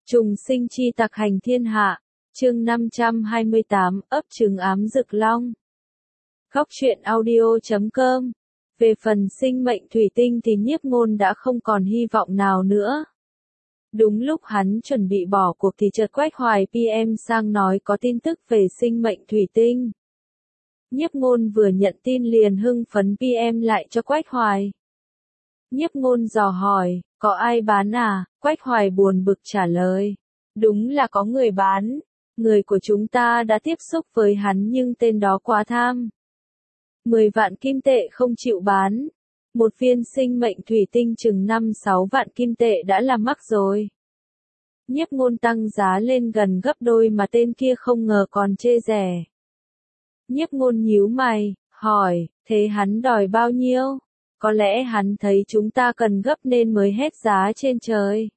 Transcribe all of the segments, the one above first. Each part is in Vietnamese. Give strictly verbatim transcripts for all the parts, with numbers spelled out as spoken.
Trùng sinh chi tặc hành thiên hạ, chương năm trăm hai mươi tám, ấp trứng ám Dực Long. Góc truyện audio chấm com. Về phần sinh mệnh thủy tinh thì Nhiếp Ngôn đã không còn hy vọng nào nữa. Đúng lúc hắn chuẩn bị bỏ cuộc thì chợt Quách Hoài pê em sang nói có tin tức về sinh mệnh thủy tinh. Nhiếp Ngôn vừa nhận tin liền hưng phấn pê em lại cho Quách Hoài. Nhiếp Ngôn dò hỏi, có ai bán à? Quách Hoài buồn bực trả lời. Đúng là có người bán. Người của chúng ta đã tiếp xúc với hắn nhưng tên đó quá tham. Mười vạn kim tệ không chịu bán. Một viên sinh mệnh thủy tinh chừng năm sáu vạn kim tệ đã là mắc rồi. Nhiếp Ngôn tăng giá lên gần gấp đôi mà tên kia không ngờ còn chê rẻ. Nhiếp Ngôn nhíu mày, hỏi, thế hắn đòi bao nhiêu? Có lẽ hắn thấy chúng ta cần gấp nên mới hét giá trên trời.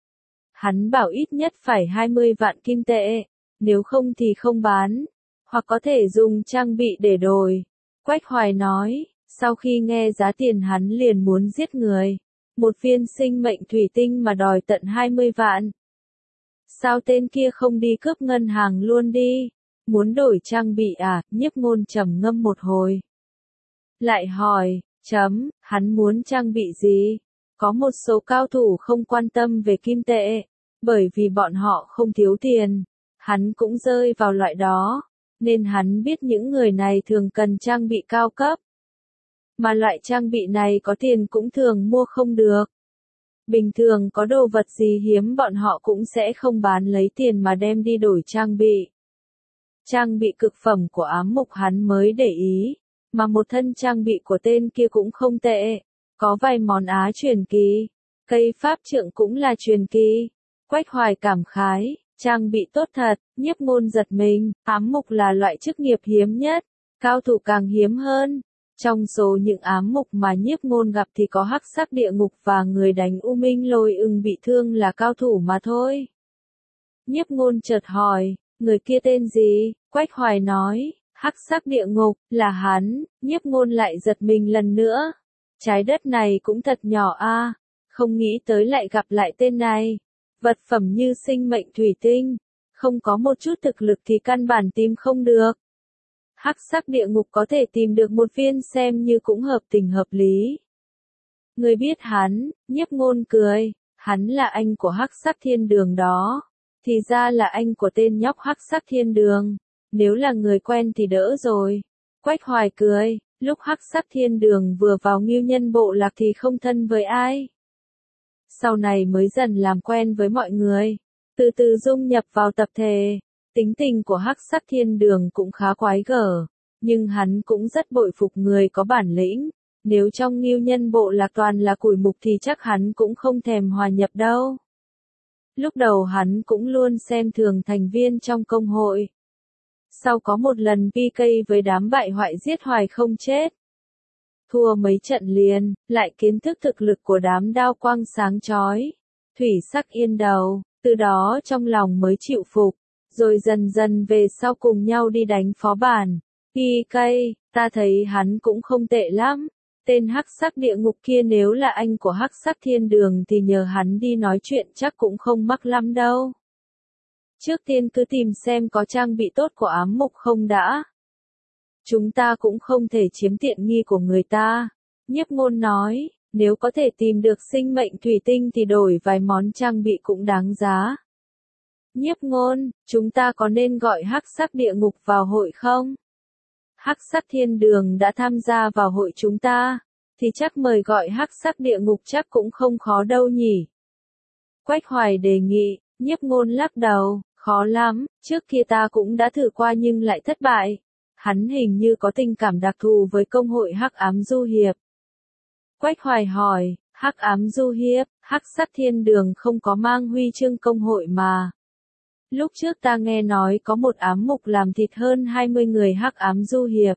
Hắn bảo ít nhất phải hai mươi vạn kim tệ, nếu không thì không bán, hoặc có thể dùng trang bị để đổi. Quách Hoài nói, sau khi nghe giá tiền hắn liền muốn giết người. Một viên sinh mệnh thủy tinh mà đòi tận hai mươi vạn. Sao tên kia không đi cướp ngân hàng luôn đi? Muốn đổi trang bị à? Nhiếp Ngôn trầm ngâm một hồi. Lại hỏi, chấm, hắn muốn trang bị gì? Có một số cao thủ không quan tâm về kim tệ, bởi vì bọn họ không thiếu tiền. Hắn cũng rơi vào loại đó, nên hắn biết những người này thường cần trang bị cao cấp. Mà loại trang bị này có tiền cũng thường mua không được. Bình thường có đồ vật gì hiếm bọn họ cũng sẽ không bán lấy tiền mà đem đi đổi trang bị. Trang bị cực phẩm của ám mục hắn mới để ý, mà một thân trang bị của tên kia cũng không tệ. Có vài món á truyền kỳ, cây pháp trượng cũng là truyền kỳ. Quách Hoài cảm khái, trang bị tốt thật. Nhiếp Ngôn giật mình, ám mục là loại chức nghiệp hiếm nhất, cao thủ càng hiếm hơn. Trong số những ám mục mà Nhiếp Ngôn gặp thì có hắc sắc địa ngục và người đánh U Minh Lôi Ưng bị thương là cao thủ mà thôi. Nhiếp Ngôn chợt hỏi, người kia tên gì? Quách Hoài nói, hắc sắc địa ngục, là hắn. Nhiếp Ngôn lại giật mình lần nữa. Trái đất này cũng thật nhỏ a, không nghĩ tới lại gặp lại tên này. Vật phẩm như sinh mệnh thủy tinh, không có một chút thực lực thì căn bản tìm không được. Hắc sắc địa ngục có thể tìm được một viên xem như cũng hợp tình hợp lý. Người biết hắn? Nhiếp Ngôn cười, hắn là anh của hắc sắc thiên đường đó. Thì ra là anh của tên nhóc hắc sắc thiên đường. Nếu là người quen thì đỡ rồi. Quách Hoài cười, lúc hắc sắc thiên đường vừa vào Ngưu Nhân bộ lạc thì không thân với ai. Sau này mới dần làm quen với mọi người, từ từ dung nhập vào tập thể. Tính tình của hắc sắc thiên đường cũng khá quái gở, nhưng hắn cũng rất bội phục người có bản lĩnh. Nếu trong Ngưu Nhân bộ lạc toàn là củi mục thì chắc hắn cũng không thèm hòa nhập đâu. Lúc đầu hắn cũng luôn xem thường thành viên trong công hội. Sau có một lần pê ca với đám bại hoại giết hoài không chết. Thua mấy trận liền, lại kiến thức thực lực của đám đao quang sáng chói. Thủy sắc yên đầu, từ đó trong lòng mới chịu phục. Rồi dần dần về sau cùng nhau đi đánh phó bản. pê ca, ta thấy hắn cũng không tệ lắm. Tên hắc sắc địa ngục kia nếu là anh của hắc sắc thiên đường thì nhờ hắn đi nói chuyện chắc cũng không mắc lắm đâu. Trước tiên cứ tìm xem có trang bị tốt của ám mục không đã. Chúng ta cũng không thể chiếm tiện nghi của người ta. Nhiếp Ngôn nói, nếu có thể tìm được sinh mệnh thủy tinh thì đổi vài món trang bị cũng đáng giá. Nhiếp Ngôn, chúng ta có nên gọi hắc sắc địa ngục vào hội không? Hắc sắc thiên đường đã tham gia vào hội chúng ta, thì chắc mời gọi hắc sắc địa ngục chắc cũng không khó đâu nhỉ. Quách Hoài đề nghị, Nhiếp Ngôn lắc đầu, khó lắm, trước kia ta cũng đã thử qua nhưng lại thất bại. Hắn hình như có tình cảm đặc thù với công hội Hắc Ám Du Hiệp. Quách Hoài hỏi, Hắc Ám Du Hiệp, hắc sắc thiên đường không có mang huy chương công hội mà. Lúc trước ta nghe nói có một ám mục làm thịt hơn hai mươi người Hắc Ám Du Hiệp.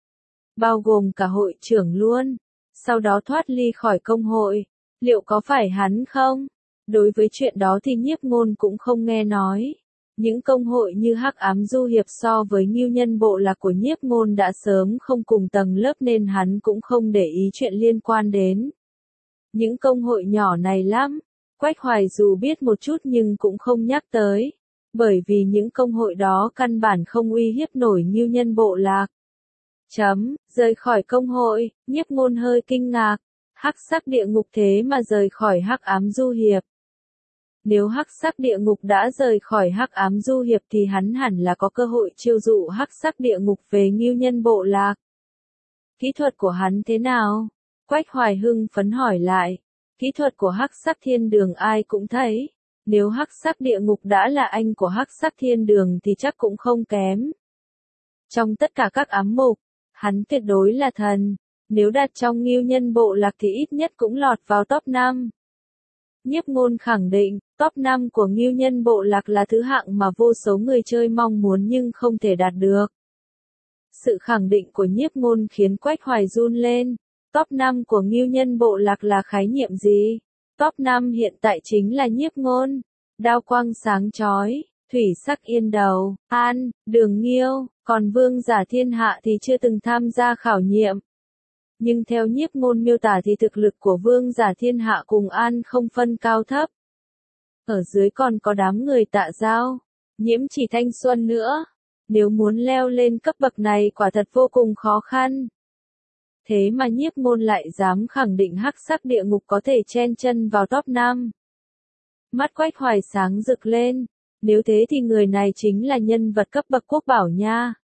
Bao gồm cả hội trưởng luôn. Sau đó thoát ly khỏi công hội. Liệu có phải hắn không? Đối với chuyện đó thì Nhiếp Ngôn cũng không nghe nói. Những công hội như Hắc Ám Du Hiệp so với Ngưu Nhân bộ lạc của Nhiếp Ngôn đã sớm không cùng tầng lớp nên hắn cũng không để ý chuyện liên quan đến những công hội nhỏ này lắm. Quách Hoài dù biết một chút nhưng cũng không nhắc tới, bởi vì những công hội đó căn bản không uy hiếp nổi Ngưu Nhân Bộ Lạc. Chấm, rời khỏi công hội, Nhiếp Ngôn hơi kinh ngạc, hắc sắc địa ngục thế mà rời khỏi hắc ám du hiệp. Nếu hắc sắc địa ngục đã rời khỏi hắc ám du hiệp thì hắn hẳn là có cơ hội chiêu dụ hắc sắc địa ngục về Ngưu Nhân Bộ Lạc. Kỹ thuật của hắn thế nào? Quách Hoài hưng phấn hỏi lại. Kỹ thuật của hắc sắc thiên đường ai cũng thấy. Nếu hắc sắc địa ngục đã là anh của hắc sắc thiên đường thì chắc cũng không kém. Trong tất cả các ám mục, hắn tuyệt đối là thần. Nếu đặt trong Ngưu Nhân Bộ Lạc thì ít nhất cũng lọt vào top năm. Nhiếp Ngôn khẳng định, top năm của Ngưu Nhân Bộ Lạc là thứ hạng mà vô số người chơi mong muốn nhưng không thể đạt được. Sự khẳng định của Nhiếp Ngôn khiến Quách Hoài run lên. Top năm của Ngưu Nhân Bộ Lạc là khái niệm gì? Top năm hiện tại chính là Nhiếp Ngôn, Đao Quang Sáng Chói, Thủy Sắc Yên Đầu, An, Đường Nghiêu, còn Vương Giả Thiên Hạ thì chưa từng tham gia khảo nghiệm. Nhưng theo Nhiếp Ngôn miêu tả thì thực lực của Vương Giả Thiên Hạ cùng An không phân cao thấp. Ở dưới còn có đám người Tạ Giao, Nhiễm Chỉ Thanh Xuân nữa. Nếu muốn leo lên cấp bậc này quả thật vô cùng khó khăn. Thế mà Nhiếp Ngôn lại dám khẳng định hắc sắc địa ngục có thể chen chân vào top năm. Mắt Quách Hoài sáng rực lên. Nếu thế thì người này chính là nhân vật cấp bậc quốc bảo nha.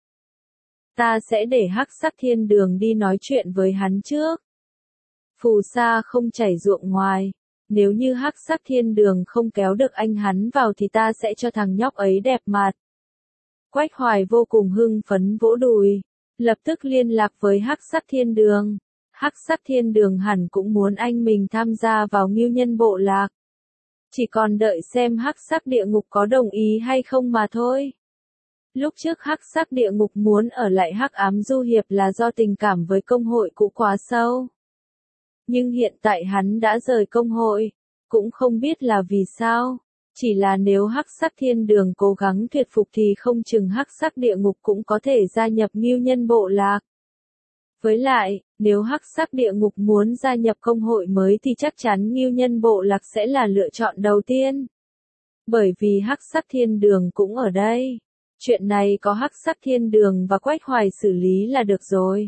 Ta sẽ để hắc sắc thiên đường đi nói chuyện với hắn trước. Phù sa không chảy ruộng ngoài. Nếu như hắc sắc thiên đường không kéo được anh hắn vào thì ta sẽ cho thằng nhóc ấy đẹp mặt. Quách Hoài vô cùng hưng phấn vỗ đùi. Lập tức liên lạc với hắc sắc thiên đường. Hắc sắc thiên đường hẳn cũng muốn anh mình tham gia vào Ngưu Nhân Bộ Lạc. Chỉ còn đợi xem hắc sắc địa ngục có đồng ý hay không mà thôi. Lúc trước hắc sắc địa ngục muốn ở lại hắc ám du hiệp là do tình cảm với công hội cũ quá sâu. Nhưng hiện tại hắn đã rời công hội, cũng không biết là vì sao. Chỉ là nếu hắc sắc thiên đường cố gắng thuyết phục thì không chừng hắc sắc địa ngục cũng có thể gia nhập Ngưu Nhân Bộ Lạc. Với lại, nếu hắc sắc địa ngục muốn gia nhập công hội mới thì chắc chắn Ngưu Nhân Bộ Lạc sẽ là lựa chọn đầu tiên. Bởi vì hắc sắc thiên đường cũng ở đây. Chuyện này có hắc sắc thiên đường và Quách Hoài xử lý là được rồi.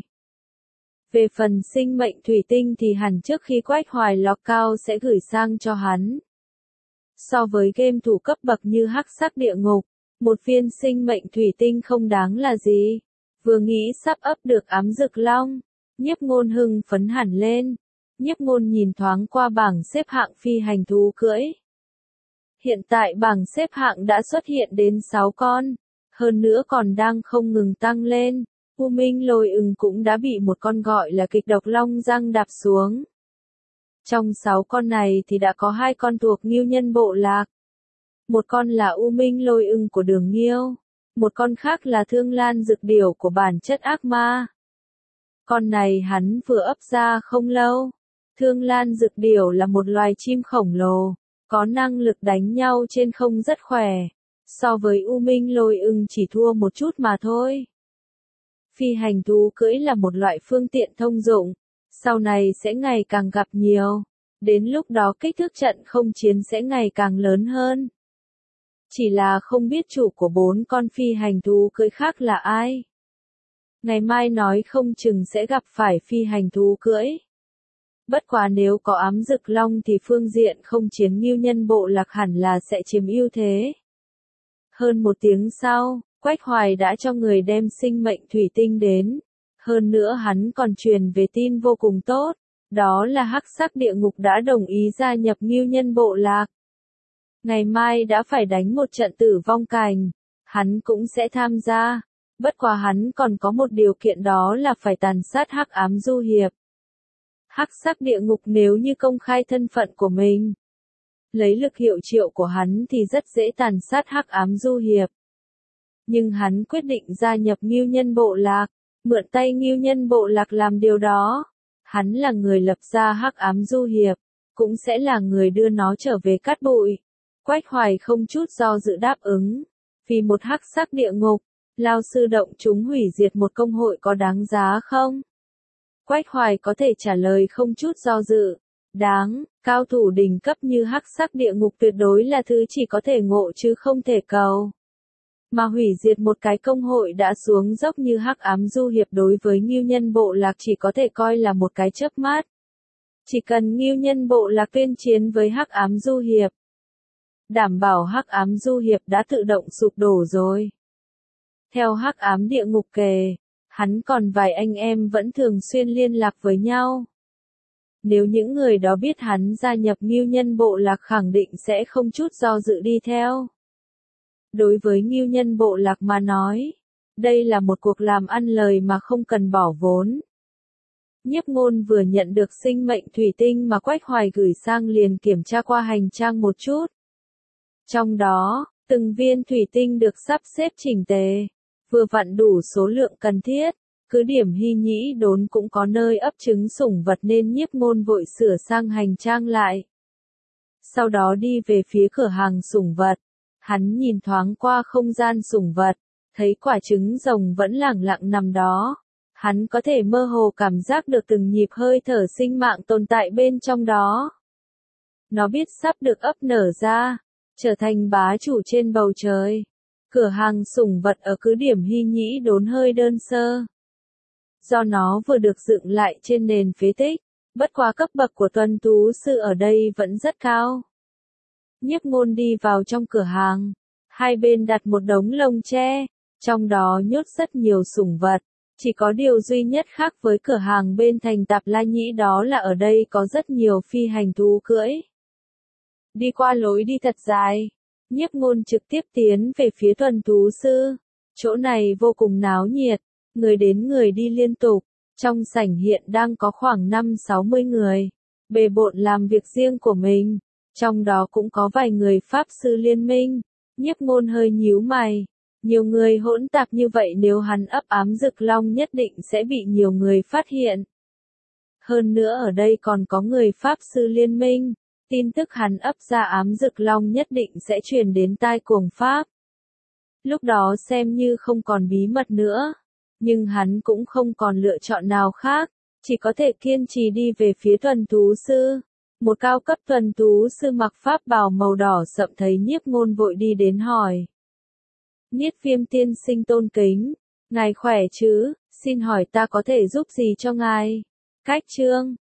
Về phần sinh mệnh thủy tinh thì hẳn trước khi Quách Hoài log cao sẽ gửi sang cho hắn. So với game thủ cấp bậc như hắc sắc địa ngục, một viên sinh mệnh thủy tinh không đáng là gì. Vừa nghĩ sắp ấp được ám dực long, Nhiếp Ngôn hưng phấn hẳn lên. Nhiếp Ngôn nhìn thoáng qua bảng xếp hạng phi hành thú cưỡi. Hiện tại bảng xếp hạng đã xuất hiện đến sáu con, hơn nữa còn đang không ngừng tăng lên. U Minh Lôi Ưng cũng đã bị một con gọi là Kịch Độc Long Giang đạp xuống. Trong sáu con này thì đã có hai con thuộc Ngưu Nhân Bộ Lạc. Một con là U Minh Lôi Ưng của Đường Nghiêu, một con khác là Thương Lan Dực Điểu của bản chất ác ma. Con này hắn vừa ấp ra không lâu. Thương Lan Dực Điểu là một loài chim khổng lồ, có năng lực đánh nhau trên không rất khỏe. So với U Minh Lôi Ưng chỉ thua một chút mà thôi. Phi hành thú cưỡi là một loại phương tiện thông dụng, sau này sẽ ngày càng gặp nhiều. Đến lúc đó kích thước trận không chiến sẽ ngày càng lớn hơn. Chỉ là không biết chủ của bốn con phi hành thú cưỡi khác là ai. Ngày mai nói không chừng sẽ gặp phải phi hành thú cưỡi. Bất quá nếu có ám dực long thì phương diện không chiến Ngưu Nhân Bộ Lạc hẳn là sẽ chiếm ưu thế. Hơn một tiếng sau, Quách Hoài đã cho người đem sinh mệnh thủy tinh đến. Hơn nữa hắn còn truyền về tin vô cùng tốt. Đó là hắc sắc địa ngục đã đồng ý gia nhập Ngưu Nhân Bộ Lạc. Ngày mai đã phải đánh một trận tử vong cành. Hắn cũng sẽ tham gia. Bất quá hắn còn có một điều kiện đó là phải tàn sát hắc ám du hiệp. Hắc sắc địa ngục nếu như công khai thân phận của mình, lấy lực hiệu triệu của hắn thì rất dễ tàn sát hắc ám du hiệp. Nhưng hắn quyết định gia nhập Ngưu Nhân Bộ Lạc, mượn tay Ngưu Nhân Bộ Lạc làm điều đó. Hắn là người lập ra hắc ám du hiệp, cũng sẽ là người đưa nó trở về cát bụi. Quách Hoài không chút do dự đáp ứng. Vì một hắc sắc địa ngục, Lao Sư động chúng hủy diệt một công hội có đáng giá không? Quách Hoài có thể trả lời không chút do dự. Đáng, cao thủ đỉnh cấp như hắc sắc địa ngục tuyệt đối là thứ chỉ có thể ngộ chứ không thể cầu. Mà hủy diệt một cái công hội đã xuống dốc như hắc ám du hiệp đối với Ngưu Nhân Bộ Lạc chỉ có thể coi là một cái chớp mắt. Chỉ cần Ngưu Nhân Bộ Lạc tuyên chiến với hắc ám du hiệp, đảm bảo hắc ám du hiệp đã tự động sụp đổ rồi. Theo hắc ám địa ngục kể, hắn còn vài anh em vẫn thường xuyên liên lạc với nhau. Nếu những người đó biết hắn gia nhập Ngưu Nhân Bộ Lạc khẳng định sẽ không chút do dự đi theo. Đối với Ngưu Nhân Bộ Lạc mà nói, đây là một cuộc làm ăn lời mà không cần bỏ vốn. Nhiếp Ngôn vừa nhận được sinh mệnh thủy tinh mà Quách Hoài gửi sang liền kiểm tra qua hành trang một chút. Trong đó, từng viên thủy tinh được sắp xếp chỉnh tề, vừa vặn đủ số lượng cần thiết. Cứ điểm Hy Nhĩ Đốn cũng có nơi ấp trứng sủng vật nên Nhiếp Ngôn vội sửa sang hành trang lại. Sau đó đi về phía cửa hàng sủng vật. Hắn nhìn thoáng qua không gian sủng vật, thấy quả trứng rồng vẫn lẳng lặng nằm đó. Hắn có thể mơ hồ cảm giác được từng nhịp hơi thở sinh mạng tồn tại bên trong đó. Nó biết sắp được ấp nở ra, trở thành bá chủ trên bầu trời. Cửa hàng sủng vật ở cứ điểm Hy Nhĩ Đốn hơi đơn sơ. Do nó vừa được dựng lại trên nền phế tích, bất quá cấp bậc của tuần tú sư ở đây vẫn rất cao. Nhiếp Ngôn đi vào trong cửa hàng, hai bên đặt một đống lồng tre, trong đó nhốt rất nhiều sủng vật. Chỉ có điều duy nhất khác với cửa hàng bên thành Tạp La Nhĩ đó là ở đây có rất nhiều phi hành thú cưỡi. Đi qua lối đi thật dài, Nhiếp Ngôn trực tiếp tiến về phía tuần thú sư. Chỗ này vô cùng náo nhiệt, người đến người đi liên tục. Trong sảnh hiện đang có khoảng năm sáu mươi người, bề bộn làm việc riêng của mình. Trong đó cũng có vài người pháp sư liên minh. Nhiếp Ngôn hơi nhíu mày. Nhiều người hỗn tạp như vậy nếu hắn ấp ám Dực Long nhất định sẽ bị nhiều người phát hiện. Hơn nữa ở đây còn có người pháp sư liên minh. Tin tức hắn ấp ra ám Dực Long nhất định sẽ truyền đến tai cuồng pháp. Lúc đó xem như không còn bí mật nữa. Nhưng hắn cũng không còn lựa chọn nào khác. Chỉ có thể kiên trì đi về phía tuần thú sư. Một cao cấp tuần thú sư mặc pháp bào màu đỏ sậm thấy Nhiếp Ngôn vội đi đến hỏi. Niết Viêm tiên sinh tôn kính, ngài khỏe chứ, xin hỏi ta có thể giúp gì cho ngài? Cách chương